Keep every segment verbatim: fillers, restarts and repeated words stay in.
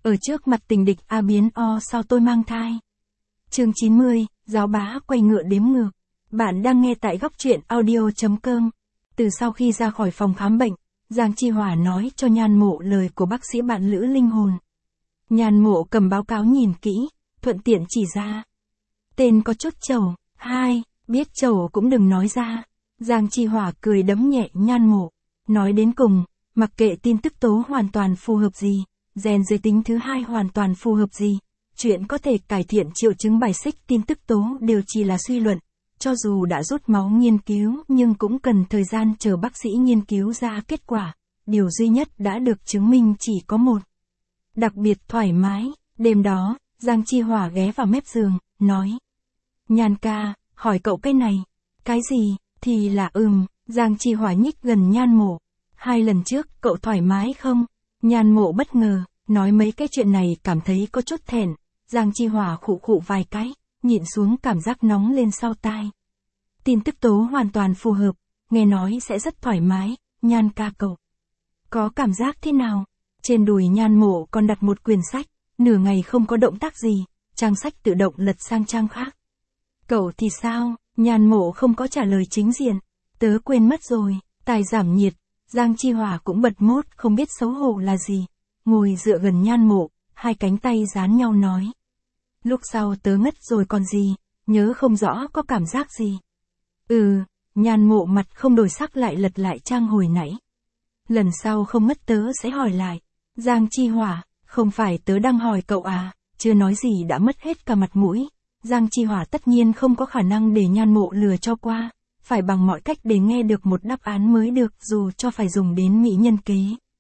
Ở trước mặt tình địch A biến O sao tôi mang thai. Chương chín mươi, giáo bá quay ngựa đếm ngược. Bạn đang nghe tại góc truyện audio.com. Từ sau khi ra khỏi phòng khám bệnh, Giang Chi Hỏa nói cho Nhan Mộ lời của bác sĩ bạn Lữ linh hồn. Nhan Mộ cầm báo cáo nhìn kỹ, thuận tiện chỉ ra. Tên có chút trầu, hai, biết trầu cũng đừng nói ra. Giang Chi Hỏa cười đấm nhẹ Nhan Mộ. Nói đến cùng, mặc kệ tin tức tố hoàn toàn phù hợp gì, gen giới tính thứ hai hoàn toàn phù hợp gì, chuyện có thể cải thiện triệu chứng bài xích tin tức tố đều chỉ là suy luận. Cho dù đã rút máu nghiên cứu nhưng cũng cần thời gian chờ bác sĩ nghiên cứu ra kết quả. Điều duy nhất đã được chứng minh chỉ có một. Đặc biệt thoải mái, đêm đó, Giang Chi Hỏa ghé vào mép giường, nói. Nhan ca, hỏi cậu cái này. Cái gì, thì là ừm, Giang Chi Hỏa nhích gần Nhan Mộ. Hai lần trước, cậu thoải mái không? Nhan Mộ bất ngờ, nói mấy cái chuyện này cảm thấy có chút thẹn. Giang Chi Hỏa khụ khụ vài cái, nhịn xuống cảm giác nóng lên sau tai. Tin tức tố hoàn toàn phù hợp, nghe nói sẽ rất thoải mái, Nhan ca cậu. Có cảm giác thế nào? Trên đùi Nhan Mộ còn đặt một quyển sách, nửa ngày không có động tác gì, trang sách tự động lật sang trang khác. Cậu thì sao? Nhan Mộ không có trả lời chính diện. Tớ quên mất rồi, tài giảm nhiệt. Giang Chi Hỏa cũng bật mốt không biết xấu hổ là gì. Ngồi dựa gần Nhan Mộ, hai cánh tay dán nhau nói. Lúc sau tớ ngất rồi còn gì, nhớ không rõ có cảm giác gì. Ừ, Nhan Mộ mặt không đổi sắc lại lật lại trang hồi nãy. Lần sau không ngất tớ sẽ hỏi lại. Giang Chi Hỏa, không phải tớ đang hỏi cậu à, chưa nói gì đã mất hết cả mặt mũi. Giang Chi Hỏa tất nhiên không có khả năng để Nhan Mộ lừa cho qua, phải bằng mọi cách để nghe được một đáp án mới được dù cho phải dùng đến mỹ nhân kế.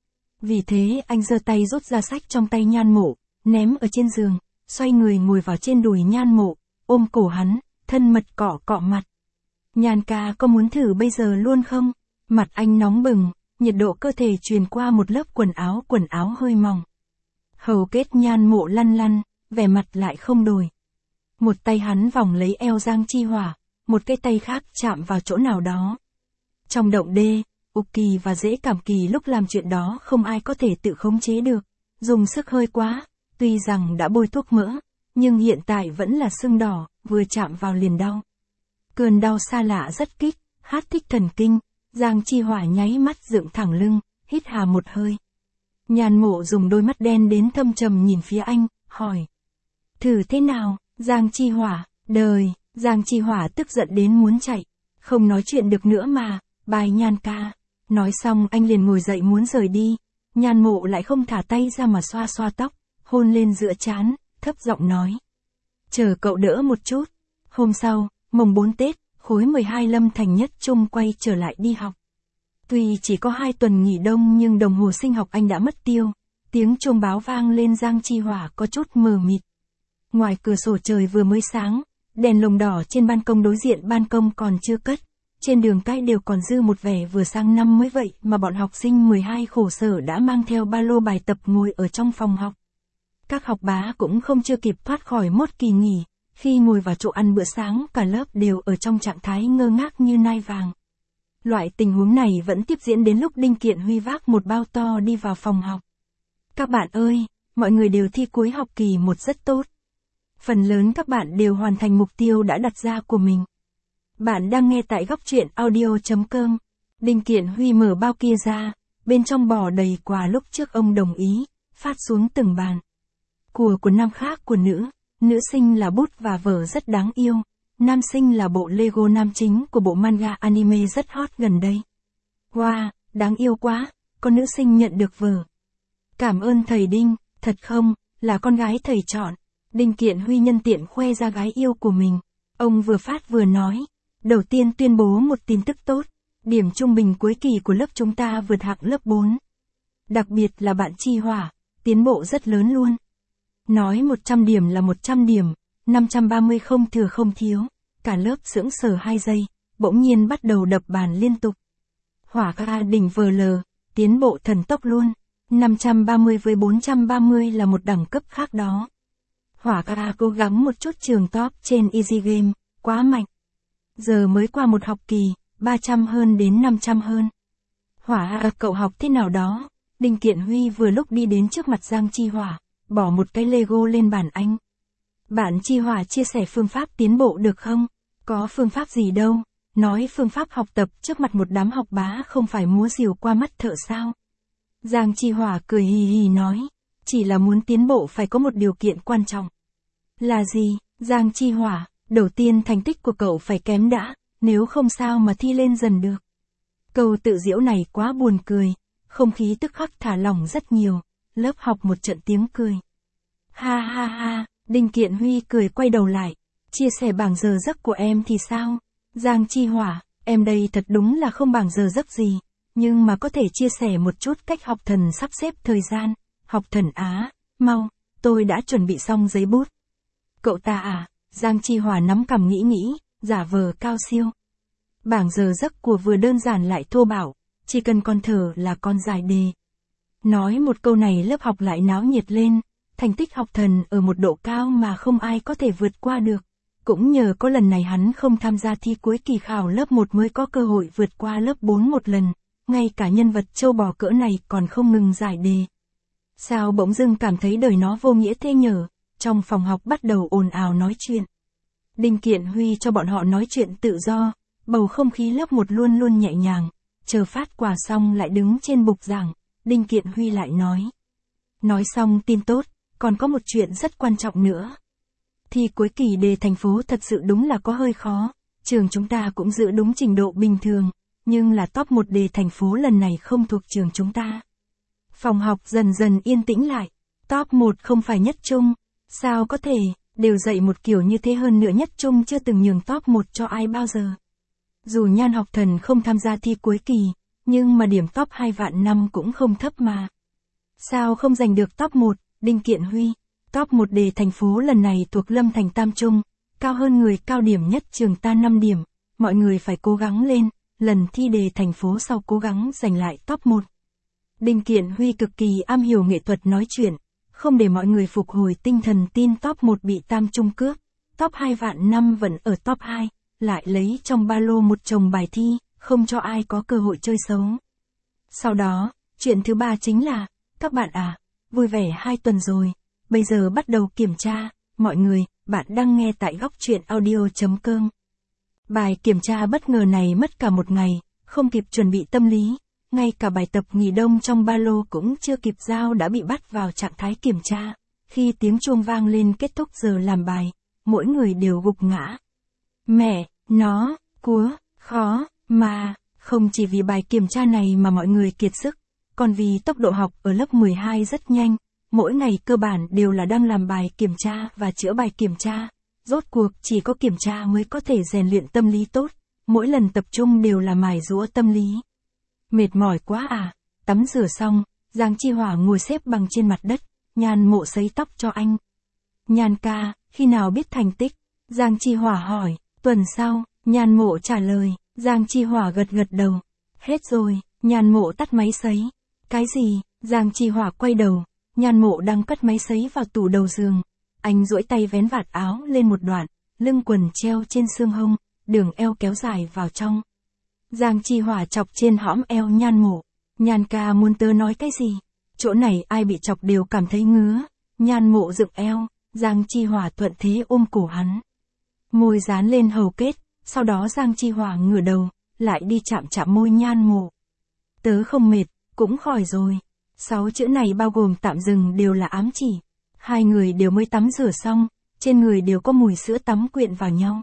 Vì thế anh giơ tay rút ra sách trong tay Nhan Mộ, ném ở trên giường, xoay người ngồi vào trên đùi Nhan Mộ, ôm cổ hắn, thân mật cọ cọ mặt. Nhan ca có muốn thử bây giờ luôn không? Mặt anh nóng bừng, nhiệt độ cơ thể truyền qua một lớp quần áo quần áo hơi mỏng. Hầu kết Nhan Mộ lăn lăn, vẻ mặt lại không đổi. Một tay hắn vòng lấy eo Giang Chi Hỏa, một cái tay khác chạm vào chỗ nào đó. Trong động đê, ục kỳ và dễ cảm kỳ lúc làm chuyện đó không ai có thể tự khống chế được, dùng sức hơi quá, tuy rằng đã bôi thuốc mỡ, nhưng hiện tại vẫn là sưng đỏ, vừa chạm vào liền đau. Cơn đau xa lạ rất kích, hát thích thần kinh, Giang Chi Hỏa nháy mắt dựng thẳng lưng, hít hà một hơi. Nhan Mộ dùng đôi mắt đen đến thâm trầm nhìn phía anh, hỏi. Thử thế nào, Giang Chi Hỏa, đời, Giang Chi Hỏa tức giận đến muốn chạy, không nói chuyện được nữa mà, bài Nhan ca. Nói xong anh liền ngồi dậy muốn rời đi, Nhan Mộ lại không thả tay ra mà xoa xoa tóc, hôn lên giữa trán, thấp giọng nói. Chờ cậu đỡ một chút. Hôm sau, mồng bốn Tết, khối mười hai Lâm Thành Nhất Trung quay trở lại đi học. Tuy chỉ có hai tuần nghỉ đông nhưng đồng hồ sinh học anh đã mất tiêu, tiếng chuông báo vang lên Giang Chi Hỏa có chút mờ mịt. Ngoài cửa sổ trời vừa mới sáng, đèn lồng đỏ trên ban công đối diện ban công còn chưa cất, trên đường cái đều còn dư một vẻ vừa sang năm mới vậy mà bọn học sinh mười hai khổ sở đã mang theo ba lô bài tập ngồi ở trong phòng học. Các học bá cũng không chưa kịp thoát khỏi mốt kỳ nghỉ, khi ngồi vào chỗ ăn bữa sáng cả lớp đều ở trong trạng thái ngơ ngác như nai vàng. Loại tình huống này vẫn tiếp diễn đến lúc Đinh Kiện Huy vác một bao to đi vào phòng học. Các bạn ơi, mọi người đều thi cuối học kỳ một rất tốt. Phần lớn các bạn đều hoàn thành mục tiêu đã đặt ra của mình. Bạn đang nghe tại góc truyện audio.com. Đinh Kiện Huy mở bao kia ra, bên trong bò đầy quà lúc trước ông đồng ý, phát xuống từng bàn. Của của nam khác của nữ, nữ sinh là bút và vở rất đáng yêu, nam sinh là bộ Lego nam chính của bộ manga anime rất hot gần đây. Wow, đáng yêu quá, có nữ sinh nhận được vở. Cảm ơn thầy Đinh, thật không, là con gái thầy chọn. Đinh Kiện Huy nhân tiện khoe ra gái yêu của mình. Ông vừa phát vừa nói. Đầu tiên tuyên bố một tin tức tốt. Điểm trung bình cuối kỳ của lớp chúng ta vượt hạng lớp bốn. Đặc biệt là bạn Chi Hỏa, tiến bộ rất lớn luôn. Nói một trăm điểm là một trăm điểm, năm trăm ba mươi không thừa không thiếu. Cả lớp sững sờ hai giây, bỗng nhiên bắt đầu đập bàn liên tục. Hỏa ca đỉnh vờ lờ, tiến bộ thần tốc luôn. năm trăm ba mươi với bốn trăm ba mươi là một đẳng cấp khác đó. Hỏa ca cố gắng một chút trường top trên Easy Game, quá mạnh. Giờ mới qua một học kỳ, ba trăm hơn đến năm trăm hơn. Hỏa ca cậu học thế nào đó? Đinh Kiện Huy vừa lúc đi đến trước mặt Giang Chi Hỏa, bỏ một cái Lego lên bàn anh. Bạn Chi Hỏa chia sẻ phương pháp tiến bộ được không? Có phương pháp gì đâu, nói phương pháp học tập trước mặt một đám học bá không phải múa rìu qua mắt thợ sao? Giang Chi Hỏa cười hì hì nói, chỉ là muốn tiến bộ phải có một điều kiện quan trọng. Là gì? Giang Chi Hỏa, đầu tiên thành tích của cậu phải kém đã, nếu không sao mà thi lên dần được. Câu tự giễu này quá buồn cười, không khí tức khắc thả lỏng rất nhiều, lớp học một trận tiếng cười. Ha ha ha, Đinh Kiện Huy cười quay đầu lại, chia sẻ bảng giờ giấc của em thì sao? Giang Chi Hỏa, em đây thật đúng là không bảng giờ giấc gì, nhưng mà có thể chia sẻ một chút cách học thần sắp xếp thời gian. Học thần á, mau, tôi đã chuẩn bị xong giấy bút. Cậu ta à? Giang Chi Hỏa nắm cằm nghĩ nghĩ, giả vờ cao siêu. Bảng giờ giấc của vừa đơn giản lại thô bạo, chỉ cần con thở là con giải đề. Nói một câu này lớp học lại náo nhiệt lên, thành tích học thần ở một độ cao mà không ai có thể vượt qua được. Cũng nhờ có lần này hắn không tham gia thi cuối kỳ khảo lớp một mới có cơ hội vượt qua lớp bốn một lần, ngay cả nhân vật châu bò cỡ này còn không ngừng giải đề. Sao bỗng dưng cảm thấy đời nó vô nghĩa thế nhở? Trong phòng học bắt đầu ồn ào nói chuyện. Đinh Kiện Huy cho bọn họ nói chuyện tự do, bầu không khí lớp một luôn luôn nhẹ nhàng, chờ phát quà xong lại đứng trên bục giảng, Đinh Kiện Huy lại nói. Nói xong tin tốt, còn có một chuyện rất quan trọng nữa. Thi cuối kỳ đề thành phố thật sự đúng là có hơi khó, trường chúng ta cũng giữ đúng trình độ bình thường, nhưng là top một đề thành phố lần này không thuộc trường chúng ta. Phòng học dần dần yên tĩnh lại, top một không phải nhất trung, sao có thể, đều dạy một kiểu như thế hơn nữa nhất trung chưa từng nhường top một cho ai bao giờ. Dù Nhan Học Thần không tham gia thi cuối kỳ, nhưng mà điểm top hai vạn năm cũng không thấp mà. Sao không giành được top một, Đinh Kiện Huy, top một đề thành phố lần này thuộc Lâm Thành Tam Trung, cao hơn người cao điểm nhất trường ta năm điểm, mọi người phải cố gắng lên, lần thi đề thành phố sau cố gắng giành lại top một. Đinh Kiện Huy cực kỳ am hiểu nghệ thuật nói chuyện, không để mọi người phục hồi tinh thần tin top một bị Tam Trung cướp, top hai vạn năm vẫn ở top hai, lại lấy trong ba lô một chồng bài thi, không cho ai có cơ hội chơi xấu. Sau đó, chuyện thứ ba chính là, các bạn à, vui vẻ hai tuần rồi, bây giờ bắt đầu kiểm tra, mọi người, bạn đang nghe tại góc truyện audio chấm com. Bài kiểm tra bất ngờ này mất cả một ngày, không kịp chuẩn bị tâm lý, ngay cả bài tập nghỉ đông trong ba lô cũng chưa kịp giao đã bị bắt vào trạng thái kiểm tra. Khi tiếng chuông vang lên kết thúc giờ làm bài, mỗi người đều gục ngã. Mẹ, nó, cúa, khó, mà, không chỉ vì bài kiểm tra này mà mọi người kiệt sức, còn vì tốc độ học ở lớp mười hai rất nhanh, mỗi ngày cơ bản đều là đang làm bài kiểm tra và chữa bài kiểm tra. Rốt cuộc chỉ có kiểm tra mới có thể rèn luyện tâm lý tốt, mỗi lần tập trung đều là mài giũa tâm lý. Mệt mỏi quá à, tắm rửa xong, Giang Chi Hỏa ngồi xếp bằng trên mặt đất, Nhan Mộ sấy tóc cho anh. Nhan ca, khi nào biết thành tích? Giang Chi Hỏa hỏi, tuần sau, Nhan Mộ trả lời, Giang Chi Hỏa gật gật đầu. Hết rồi, Nhan Mộ tắt máy sấy. Cái gì? Giang Chi Hỏa quay đầu, Nhan Mộ đang cất máy sấy vào tủ đầu giường. Anh duỗi tay vén vạt áo lên một đoạn, lưng quần treo trên xương hông, đường eo kéo dài vào trong. Giang Chi Hỏa chọc trên hõm eo Nhan Mộ. Nhan ca muốn tớ nói cái gì? Chỗ này ai bị chọc đều cảm thấy ngứa. Nhan Mộ dựng eo, Giang Chi Hỏa thuận thế ôm cổ hắn. Môi dán lên hầu kết, sau đó Giang Chi Hỏa ngửa đầu, lại đi chạm chạm môi Nhan Mộ. Tớ không mệt, cũng khỏi rồi. Sáu chữ này bao gồm tạm dừng đều là ám chỉ. Hai người đều mới tắm rửa xong, trên người đều có mùi sữa tắm quyện vào nhau.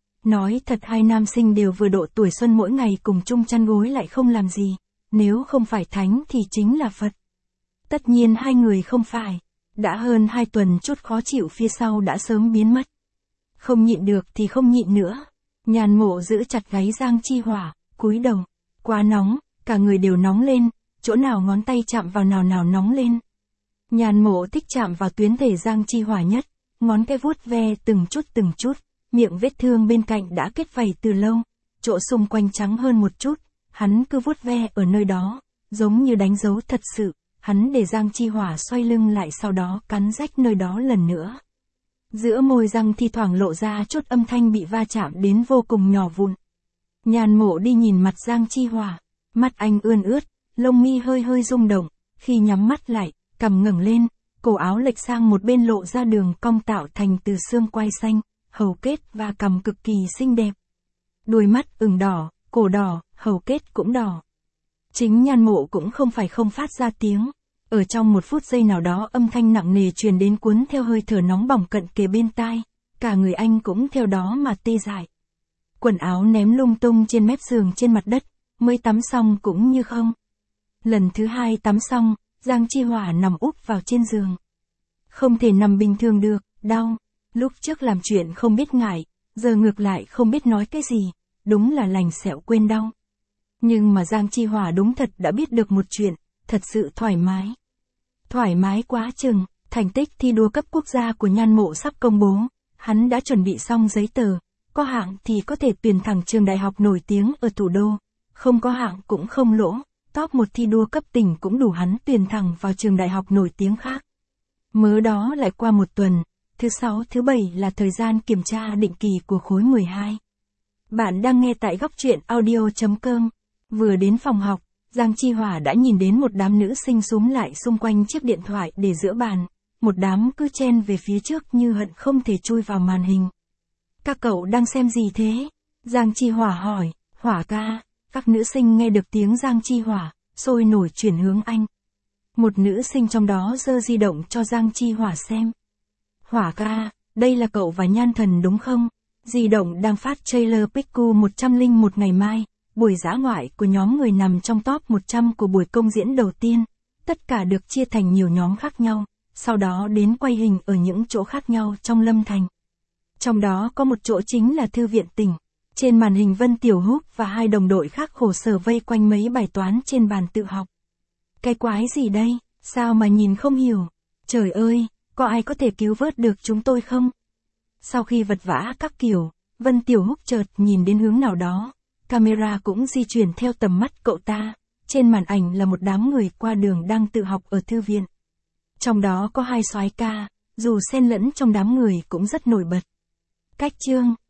Nói thật hai nam sinh đều vừa độ tuổi xuân mỗi ngày cùng chung chăn gối lại không làm gì, nếu không phải thánh thì chính là Phật. Tất nhiên hai người không phải, đã hơn hai tuần chút khó chịu phía sau đã sớm biến mất. Không nhịn được thì không nhịn nữa. Nhan Mộ giữ chặt gáy Giang Chi Hỏa, cúi đầu, quá nóng, cả người đều nóng lên, chỗ nào ngón tay chạm vào nào nào nóng lên. Nhan Mộ thích chạm vào tuyến thể Giang Chi Hỏa nhất, ngón cái vuốt ve từng chút từng chút, miệng vết thương bên cạnh đã kết vảy từ lâu, chỗ xung quanh trắng hơn một chút, hắn cứ vuốt ve ở nơi đó, giống như đánh dấu thật sự, hắn để Giang Chi Hỏa xoay lưng lại sau đó cắn rách nơi đó lần nữa. Giữa môi răng thi thoảng lộ ra chút âm thanh bị va chạm đến vô cùng nhỏ vụn. Nhan Mộ đi nhìn mặt Giang Chi Hỏa, mắt anh ươn ướt, lông mi hơi hơi rung động, khi nhắm mắt lại, cằm ngẩng lên, cổ áo lệch sang một bên lộ ra đường cong tạo thành từ xương quai xanh, hầu kết và cằm cực kỳ xinh đẹp. Đuôi mắt ửng đỏ, cổ đỏ, hầu kết cũng đỏ. Chính Nhan Mộ cũng không phải không phát ra tiếng. Ở trong một phút giây nào đó âm thanh nặng nề truyền đến cuốn theo hơi thở nóng bỏng cận kề bên tai, cả người anh cũng theo đó mà tê dại. Quần áo ném lung tung trên mép giường trên mặt đất, mới tắm xong cũng như không. Lần thứ hai tắm xong, Giang Chi Hỏa nằm úp vào trên giường. Không thể nằm bình thường được, đau. Lúc trước làm chuyện không biết ngại, giờ ngược lại không biết nói cái gì, đúng là lành sẹo quên đau. Nhưng mà Giang Chi Hỏa đúng thật đã biết được một chuyện, thật sự thoải mái. Thoải mái quá chừng, thành tích thi đua cấp quốc gia của Nhan Mộ sắp công bố, hắn đã chuẩn bị xong giấy tờ, có hạng thì có thể tuyển thẳng trường đại học nổi tiếng ở thủ đô, không có hạng cũng không lỗ, top một thi đua cấp tỉnh cũng đủ hắn tuyển thẳng vào trường đại học nổi tiếng khác. Mớ đó lại qua một tuần, thứ sáu thứ bảy là thời gian kiểm tra định kỳ của khối mười hai. Bạn đang nghe tại góc truyện audio chấm com. Vừa đến phòng học, Giang Chi Hỏa đã nhìn đến một đám nữ sinh xúm lại xung quanh chiếc điện thoại để giữa bàn, một đám cứ chen về phía trước như hận không thể chui vào màn hình. Các cậu đang xem gì thế? Giang Chi Hỏa hỏi. Hỏa ca. Các nữ sinh nghe được tiếng Giang Chi Hỏa, sôi nổi chuyển hướng anh. Một nữ sinh trong đó giơ di động cho Giang Chi Hỏa xem. Hỏa ca, đây là cậu và Nhan Thần đúng không? Di động đang phát trailer Piku một trăm lẻ một ngày mai, buổi dã ngoại của nhóm người nằm trong top một trăm của buổi công diễn đầu tiên. Tất cả được chia thành nhiều nhóm khác nhau, sau đó đến quay hình ở những chỗ khác nhau trong Lâm Thành. Trong đó có một chỗ chính là thư viện tỉnh. Trên màn hình Vân Tiểu Húc và hai đồng đội khác khổ sở vây quanh mấy bài toán trên bàn tự học. Cái quái gì đây, sao mà nhìn không hiểu? Trời ơi, có ai có thể cứu vớt được chúng tôi không? Sau khi vật vã các kiểu, Vân Tiểu Húc chợt nhìn đến hướng nào đó. Camera cũng di chuyển theo tầm mắt cậu ta. Trên màn ảnh là một đám người qua đường đang tự học ở thư viện. Trong đó có hai soái ca, dù xen lẫn trong đám người cũng rất nổi bật. Cách chương,